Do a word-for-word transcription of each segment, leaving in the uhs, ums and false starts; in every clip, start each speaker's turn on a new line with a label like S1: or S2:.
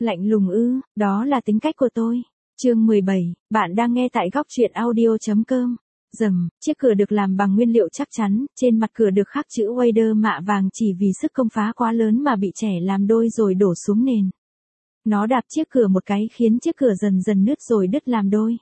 S1: Lạnh lùng ư, đó là tính cách của tôi. Chương mười bảy, bạn đang nghe tại góc truyện audio chấm com. Rầm, chiếc cửa được làm bằng nguyên liệu chắc chắn, trên mặt cửa được khắc chữ Wader mạ vàng chỉ vì sức công phá quá lớn mà bị trẻ làm đôi rồi đổ xuống nền. Nó đạp chiếc cửa một cái khiến chiếc cửa dần dần nứt rồi đứt làm đôi.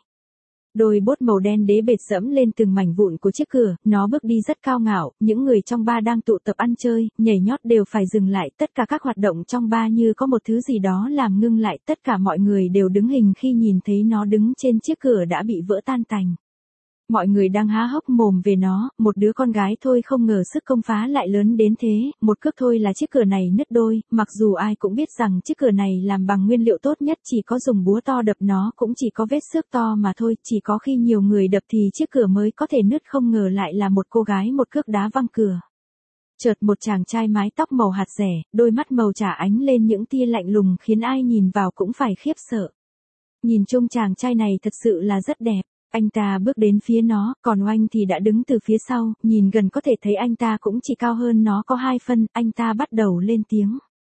S1: Đôi bốt màu đen đế bệt dẫm lên từng mảnh vụn của chiếc cửa, nó bước đi rất cao ngạo, những người trong bar đang tụ tập ăn chơi, nhảy nhót đều phải dừng lại, tất cả các hoạt động trong bar như có một thứ gì đó làm ngưng lại, tất cả mọi người đều đứng hình khi nhìn thấy nó đứng trên chiếc cửa đã bị vỡ tan tành. Mọi người đang há hốc mồm về nó, một đứa con gái thôi không ngờ sức công phá lại lớn đến thế, một cước thôi là chiếc cửa này nứt đôi, mặc dù ai cũng biết rằng chiếc cửa này làm bằng nguyên liệu tốt nhất, chỉ có dùng búa to đập nó cũng chỉ có vết xước to mà thôi, chỉ có khi nhiều người đập thì chiếc cửa mới có thể nứt, không ngờ lại là một cô gái một cước đá văng cửa. Chợt một chàng trai mái tóc màu hạt rẻ, đôi mắt màu trà ánh lên những tia lạnh lùng khiến ai nhìn vào cũng phải khiếp sợ. Nhìn chung chàng trai này thật sự là rất đẹp. Anh ta bước đến phía nó, còn Oanh thì đã đứng từ phía sau, nhìn gần có thể thấy anh ta cũng chỉ cao hơn nó có hai phân, anh ta bắt đầu lên tiếng.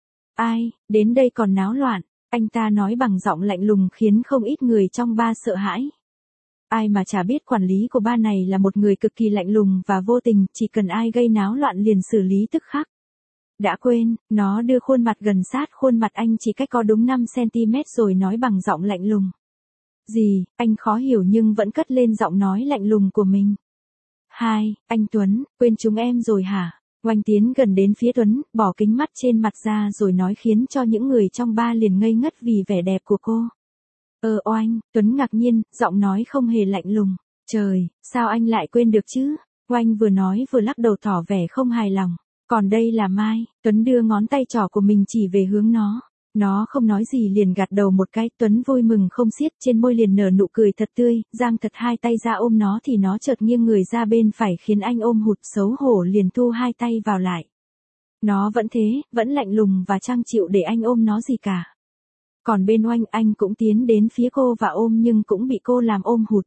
S1: Ai, đến đây còn náo loạn, anh ta nói bằng giọng lạnh lùng khiến không ít người trong bar sợ hãi. Ai mà chả biết quản lý của bar này là một người cực kỳ lạnh lùng và vô tình, chỉ cần ai gây náo loạn liền xử lý tức khắc. Đã quên, nó đưa khuôn mặt gần sát khuôn mặt anh chỉ cách có đúng năm xăng-ti-mét rồi nói bằng giọng lạnh lùng. Gì, anh khó hiểu nhưng vẫn cất lên giọng nói lạnh lùng của mình. Hai, anh Tuấn, quên chúng em rồi hả? Oanh tiến gần đến phía Tuấn, bỏ kính mắt trên mặt ra rồi nói khiến cho những người trong bar liền ngây ngất vì vẻ đẹp của cô. Ờ Oanh, Tuấn ngạc nhiên, giọng nói không hề lạnh lùng. Trời, sao anh lại quên được chứ? Oanh vừa nói vừa lắc đầu tỏ vẻ không hài lòng. Còn đây là Mai, Tuấn đưa ngón tay trỏ của mình chỉ về hướng nó. Nó không nói gì liền gật đầu một cái, Tuấn vui mừng không xiết, trên môi liền nở nụ cười thật tươi, giang thật hai tay ra ôm nó thì nó chợt nghiêng người ra bên phải khiến anh ôm hụt, xấu hổ liền thu hai tay vào lại. Nó vẫn thế, vẫn lạnh lùng và chẳng chịu để anh ôm nó gì cả. Còn bên Oanh, anh cũng tiến đến phía cô và ôm nhưng cũng bị cô làm ôm hụt.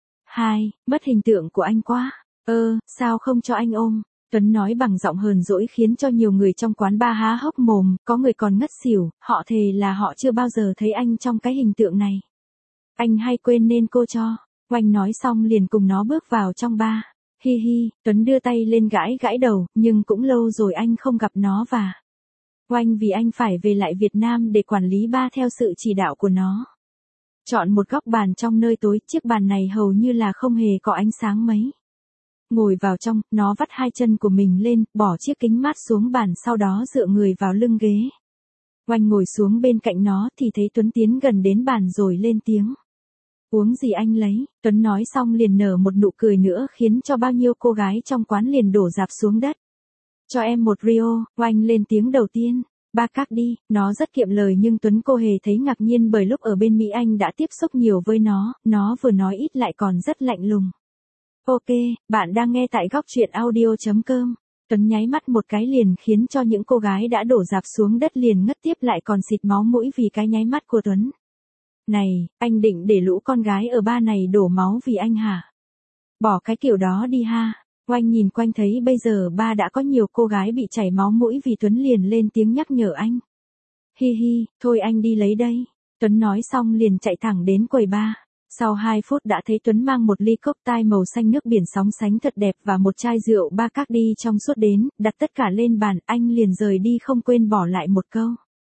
S1: Hai, mất hình tượng của anh quá. Ơ, sao không cho anh ôm? Tuấn nói bằng giọng hờn dỗi khiến cho nhiều người trong quán bar há hốc mồm, có người còn ngất xỉu, họ thề là họ chưa bao giờ thấy anh trong cái hình tượng này. Anh hay quên nên cô cho. Oanh nói xong liền cùng nó bước vào trong bar. Hi hi, Tuấn đưa tay lên gãi gãi đầu, nhưng cũng lâu rồi anh không gặp nó và... Oanh vì anh phải về lại Việt Nam để quản lý bar theo sự chỉ đạo của nó. Chọn một góc bàn trong nơi tối, chiếc bàn này hầu như là không hề có ánh sáng mấy. Ngồi vào trong, nó vắt hai chân của mình lên, bỏ chiếc kính mát xuống bàn sau đó dựa người vào lưng ghế. Oanh ngồi xuống bên cạnh nó thì thấy Tuấn tiến gần đến bàn rồi lên tiếng. Uống gì anh lấy, Tuấn nói xong liền nở một nụ cười nữa khiến cho bao nhiêu cô gái trong quán liền đổ rạp xuống đất. Cho em một Rio, Oanh lên tiếng đầu tiên. Ba các đi, nó rất kiệm lời nhưng Tuấn cô hề thấy ngạc nhiên bởi lúc ở bên Mỹ anh đã tiếp xúc nhiều với nó, nó vừa nói ít lại còn rất lạnh lùng. Ok, bạn đang nghe tại góc truyện audio chấm com. Tuấn nháy mắt một cái liền khiến cho những cô gái đã đổ rạp xuống đất liền ngất tiếp lại còn xịt máu mũi vì cái nháy mắt của Tuấn. Này, anh định để lũ con gái ở ba này đổ máu vì anh hả? Bỏ cái kiểu đó đi ha. Oanh nhìn quanh thấy bây giờ ba đã có nhiều cô gái bị chảy máu mũi vì Tuấn liền lên tiếng nhắc nhở anh. Hi hi, thôi anh đi lấy đây. Tuấn nói xong liền chạy thẳng đến quầy bar. Sau hai phút đã thấy Tuấn mang một ly cocktail màu xanh nước biển sóng sánh thật đẹp và một chai rượu ba các đi trong suốt đến, đặt tất cả lên bàn, anh liền rời đi không quên bỏ lại một câu.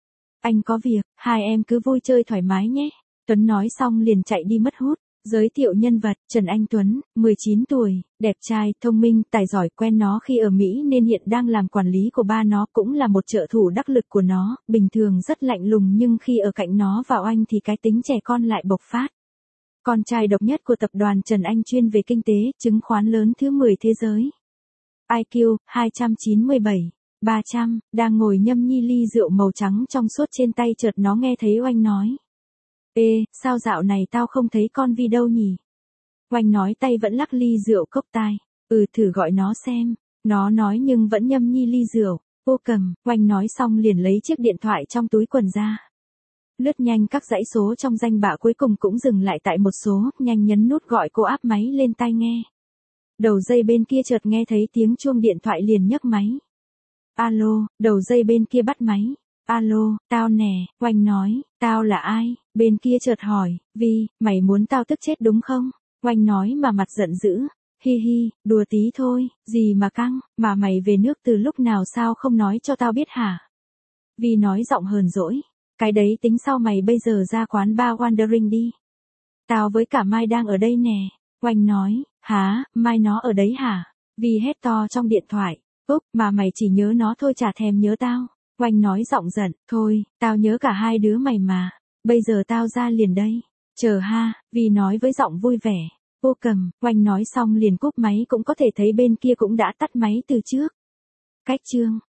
S1: Anh có việc, hai em cứ vui chơi thoải mái nhé. Tuấn nói xong liền chạy đi mất hút. Giới thiệu nhân vật, Trần Anh Tuấn, mười chín tuổi, đẹp trai, thông minh, tài giỏi, quen nó khi ở Mỹ nên hiện đang làm quản lý của ba nó, cũng là một trợ thủ đắc lực của nó, bình thường rất lạnh lùng nhưng khi ở cạnh nó và Oanh thì cái tính trẻ con lại bộc phát. Con trai độc nhất của tập đoàn Trần Anh chuyên về kinh tế, chứng khoán lớn thứ mười thế giới. i kiu, hai trăm chín mươi bảy, ba trăm, đang ngồi nhâm nhi ly rượu màu trắng trong suốt trên tay chợt nó nghe thấy Oanh nói. Ê, sao dạo này tao không thấy con Vi đâu nhỉ? Oanh nói tay vẫn lắc ly rượu cốc tai. Ừ thử gọi nó xem. Nó nói nhưng vẫn nhâm nhi ly rượu. Vô cầm, Oanh nói xong liền lấy chiếc điện thoại trong túi quần ra. Lướt nhanh các dãy số trong danh bạ cuối cùng cũng dừng lại tại một số, nhanh nhấn nút gọi cô áp máy lên tai nghe. Đầu dây bên kia chợt nghe thấy tiếng chuông điện thoại liền nhấc máy. Alo, đầu dây bên kia bắt máy. Alo, tao nè, Oanh nói, tao là ai? Bên kia chợt hỏi, Vi, mày muốn tao tức chết đúng không? Oanh nói mà mặt giận dữ, hi hi, đùa tí thôi, gì mà căng, mà mày về nước từ lúc nào sao không nói cho tao biết hả? Vi nói giọng hờn dỗi, cái đấy tính sau mày bây giờ ra quán bar Wandering đi. Tao với cả Mai đang ở đây nè. Oanh nói, hả, Mai nó ở đấy hả? Vi hét to trong điện thoại, Úc, mà mày chỉ nhớ nó thôi chả thèm nhớ tao. Oanh nói giọng giận, thôi, tao nhớ cả hai đứa mày mà, bây giờ tao ra liền đây. Chờ ha, Vi nói với giọng vui vẻ. Ô cầm, Oanh nói xong liền cúp máy, cũng có thể thấy bên kia cũng đã tắt máy từ trước. Cách chương